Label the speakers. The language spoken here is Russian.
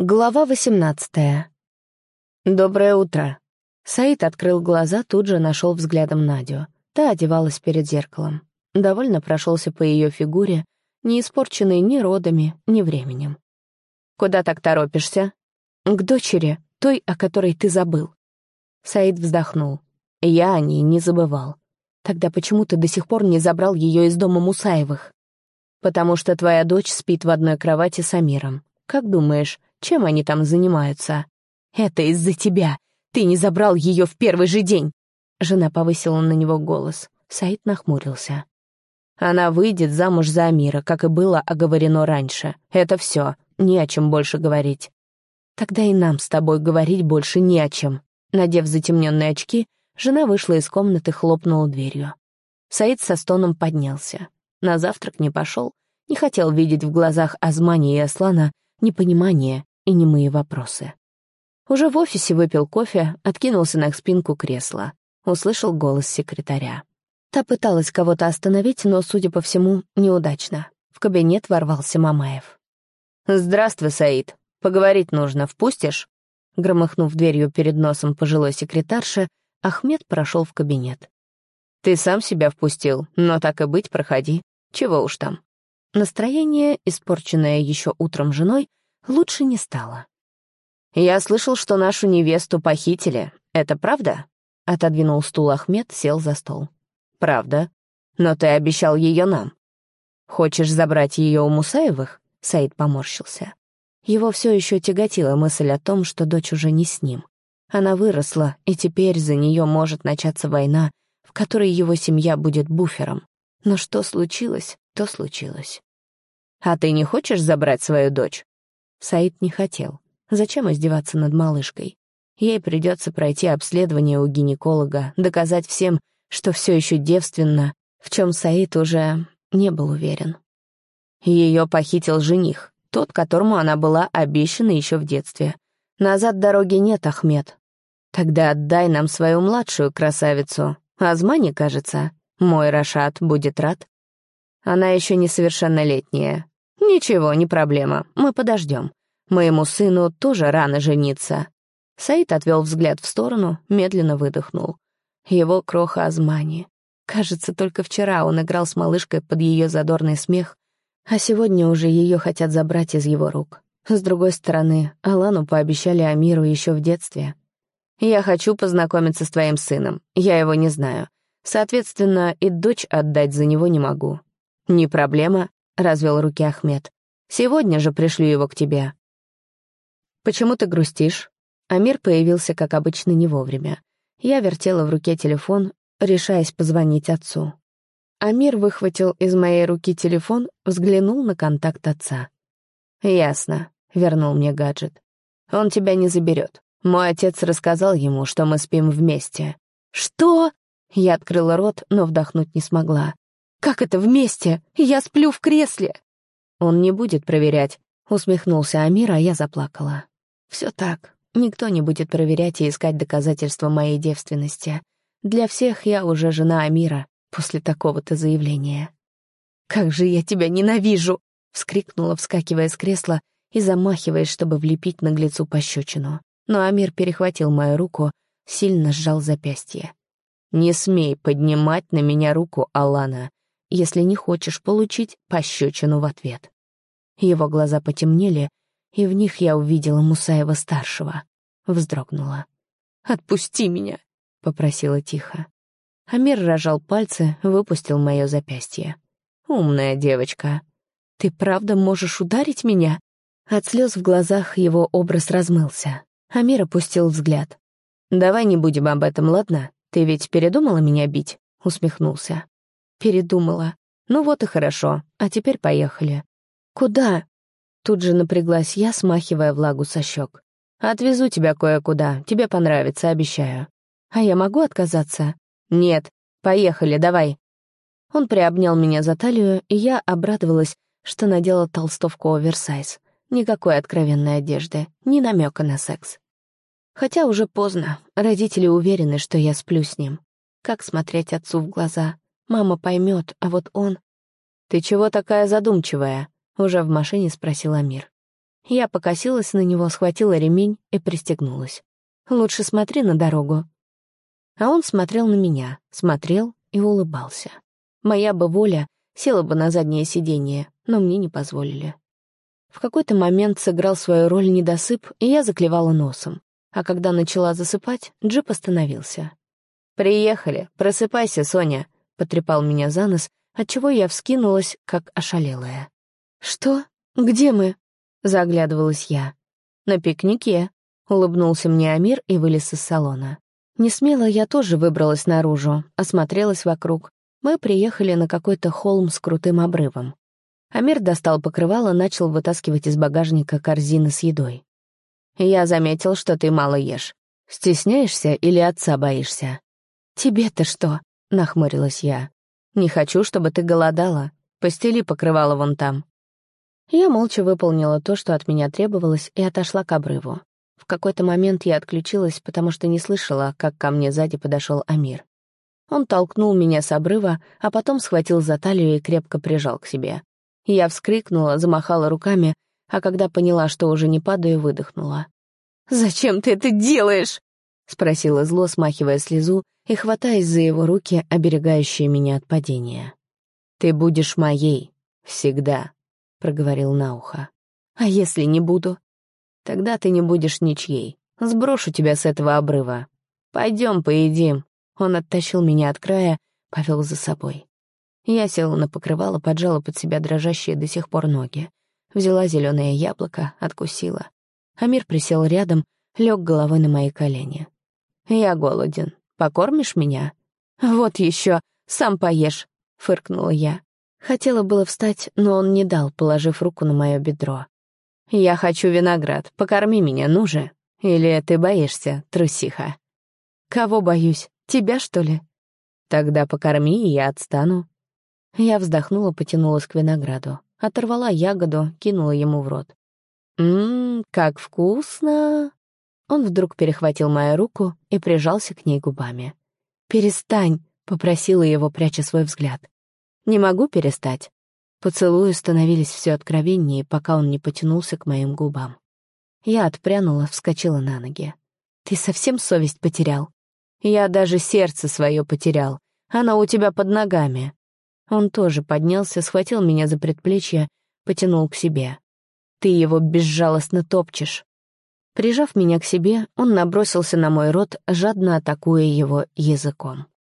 Speaker 1: Глава 18. «Доброе утро». Саид открыл глаза, тут же нашел взглядом Надю. Та одевалась перед зеркалом. Довольно прошелся по ее фигуре, не испорченной ни родами, ни временем. «Куда так торопишься?» «К дочери, той, о которой ты забыл». Саид вздохнул. «Я о ней не забывал. Тогда почему ты до сих пор не забрал ее из дома Мусаевых?» «Потому что твоя дочь спит в одной кровати с Амиром. Как думаешь, чем они там занимаются?» «Это из-за тебя. Ты не забрал ее в первый же день!» Жена повысила на него голос. Саид нахмурился. «Она выйдет замуж за Амира, как и было оговорено раньше. Это все. Не о чем больше говорить». «Тогда и нам с тобой говорить больше не о чем». Надев затемненные очки, жена вышла из комнаты, хлопнула дверью. Саид со стоном поднялся. На завтрак не пошел, не хотел видеть в глазах Азмани и Аслана непонимание и немые вопросы. Уже в офисе выпил кофе, откинулся на спинку кресла. Услышал голос секретаря. Та пыталась кого-то остановить, но, судя по всему, неудачно. В кабинет ворвался Мамаев. «Здравствуй, Саид. Поговорить нужно. Впустишь?» Громыхнув дверью перед носом пожилой секретарши, Ахмед прошел в кабинет. «Ты сам себя впустил, но так и быть, проходи. Чего уж там». Настроение, испорченное еще утром женой, лучше не стало. «Я слышал, что нашу невесту похитили. Это правда?» Отодвинул стул Ахмед, сел за стол. «Правда. Но ты обещал ее нам. Хочешь забрать ее у Мусаевых?» Саид поморщился. Его все еще тяготила мысль о том, что дочь уже не с ним. Она выросла, и теперь за нее может начаться война, в которой его семья будет буфером. Но что случилось, то случилось. «А ты не хочешь забрать свою дочь?» Саид не хотел. Зачем издеваться над малышкой? Ей придется пройти обследование у гинеколога, доказать всем, что все еще девственна, в чем Саид уже не был уверен. Ее похитил жених, тот, которому она была обещана еще в детстве. Назад дороги нет, Ахмед. Тогда отдай нам свою младшую красавицу. Азмани, кажется. Мой Рашад будет рад. Она еще несовершеннолетняя. Ничего, не проблема, мы подождем. Моему сыну тоже рано жениться». Саид отвел взгляд в сторону, медленно выдохнул. Его кроха Азмани. Кажется, только вчера он играл с малышкой под ее задорный смех, а сегодня уже ее хотят забрать из его рук. С другой стороны, Алану пообещали Амиру еще в детстве. «Я хочу познакомиться с твоим сыном, я его не знаю. Соответственно, и дочь отдать за него не могу». «Не проблема», — развел руки Ахмед. «Сегодня же пришлю его к тебе». «Почему ты грустишь?» Амир появился, как обычно, не вовремя. Я вертела в руке телефон, решаясь позвонить отцу. Амир выхватил из моей руки телефон, взглянул на контакт отца. «Ясно», — вернул мне гаджет. «Он тебя не заберет. Мой отец рассказал ему, что мы спим вместе». «Что?» Я открыла рот, но вдохнуть не смогла. «Как это вместе? Я сплю в кресле!» «Он не будет проверять», — усмехнулся Амир, а я заплакала. «Все так. Никто не будет проверять и искать доказательства моей девственности. Для всех я уже жена Амира после такого-то заявления». «Как же я тебя ненавижу!» — вскрикнула, вскакивая с кресла и замахиваясь, чтобы влепить наглецу пощечину. Но Амир перехватил мою руку, сильно сжал запястье. «Не смей поднимать на меня руку, Алана, если не хочешь получить пощечину в ответ». Его глаза потемнели, и в них я увидела Мусаева-старшего. Вздрогнула. «Отпусти меня!» — попросила тихо. Амир разжал пальцы, выпустил мое запястье. «Умная девочка. Ты правда можешь ударить меня?» От слез в глазах его образ размылся. Амир опустил взгляд. «Давай не будем об этом, ладно? Ты ведь передумала меня бить?» — усмехнулся. «Передумала. Ну вот и хорошо. А теперь поехали». «Куда?» Тут же напряглась я, смахивая влагу со щек. «Отвезу тебя кое-куда. Тебе понравится, обещаю». «А я могу отказаться?» «Нет. Поехали, давай». Он приобнял меня за талию, и я обрадовалась, что надела толстовку оверсайз. Никакой откровенной одежды, ни намека на секс. Хотя уже поздно. Родители уверены, что я сплю с ним. Как смотреть отцу в глаза? Мама поймет, а вот он... «Ты чего такая задумчивая?» — уже в машине спросил Амир. Я покосилась на него, схватила ремень и пристегнулась. «Лучше смотри на дорогу». А он смотрел на меня, смотрел и улыбался. Моя бы воля села бы на заднее сиденье, но мне не позволили. В какой-то момент сыграл свою роль недосып, и я заклевала носом. А когда начала засыпать, джип остановился. «Приехали, просыпайся, Соня», — потрепал меня за нос, отчего я вскинулась, как ошалелая. «Что? Где мы?» — заглядывалась я. «На пикнике», — улыбнулся мне Амир и вылез из салона. Несмело я тоже выбралась наружу, осмотрелась вокруг. Мы приехали на какой-то холм с крутым обрывом. Амир достал покрывало, начал вытаскивать из багажника корзины с едой. «Я заметил, что ты мало ешь. Стесняешься или отца боишься?» «Тебе-то что?» — нахмурилась я. «Не хочу, чтобы ты голодала. Постели покрывало вон там». Я молча выполнила то, что от меня требовалось, и отошла к обрыву. В какой-то момент я отключилась, потому что не слышала, как ко мне сзади подошел Амир. Он толкнул меня с обрыва, а потом схватил за талию и крепко прижал к себе. Я вскрикнула, замахала руками, а когда поняла, что уже не падаю, выдохнула. «Зачем ты это делаешь?» — спросила зло, смахивая слезу и хватаясь за его руки, оберегающие меня от падения. «Ты будешь моей. Всегда», — проговорил на ухо. «А если не буду?» «Тогда ты не будешь ничьей. Сброшу тебя с этого обрыва. Пойдем, поедим». Он оттащил меня от края, повел за собой. Я села на покрывало, поджала под себя дрожащие до сих пор ноги. Взяла зеленое яблоко, откусила. Амир присел рядом, лег головой на мои колени. «Я голоден. Покормишь меня?» «Вот еще, сам поешь», — фыркнула я. Хотела было встать, но он не дал, положив руку на мое бедро. «Я хочу виноград. Покорми меня, ну же. Или ты боишься, трусиха?» «Кого боюсь? Тебя, что ли?» «Тогда покорми, и я отстану». Я вздохнула, потянулась к винограду. Оторвала ягоду, кинула ему в рот. Как вкусно!» Он вдруг перехватил мою руку и прижался к ней губами. «Перестань!» — попросила его, пряча свой взгляд. «Не могу перестать». Поцелуи становились все откровеннее, пока он не потянулся к моим губам. Я отпрянула, вскочила на ноги. «Ты совсем совесть потерял?» «Я даже сердце свое потерял. Оно у тебя под ногами». Он тоже поднялся, схватил меня за предплечье, потянул к себе. «Ты его безжалостно топчешь». Прижав меня к себе, он набросился на мой рот, жадно атакуя его языком.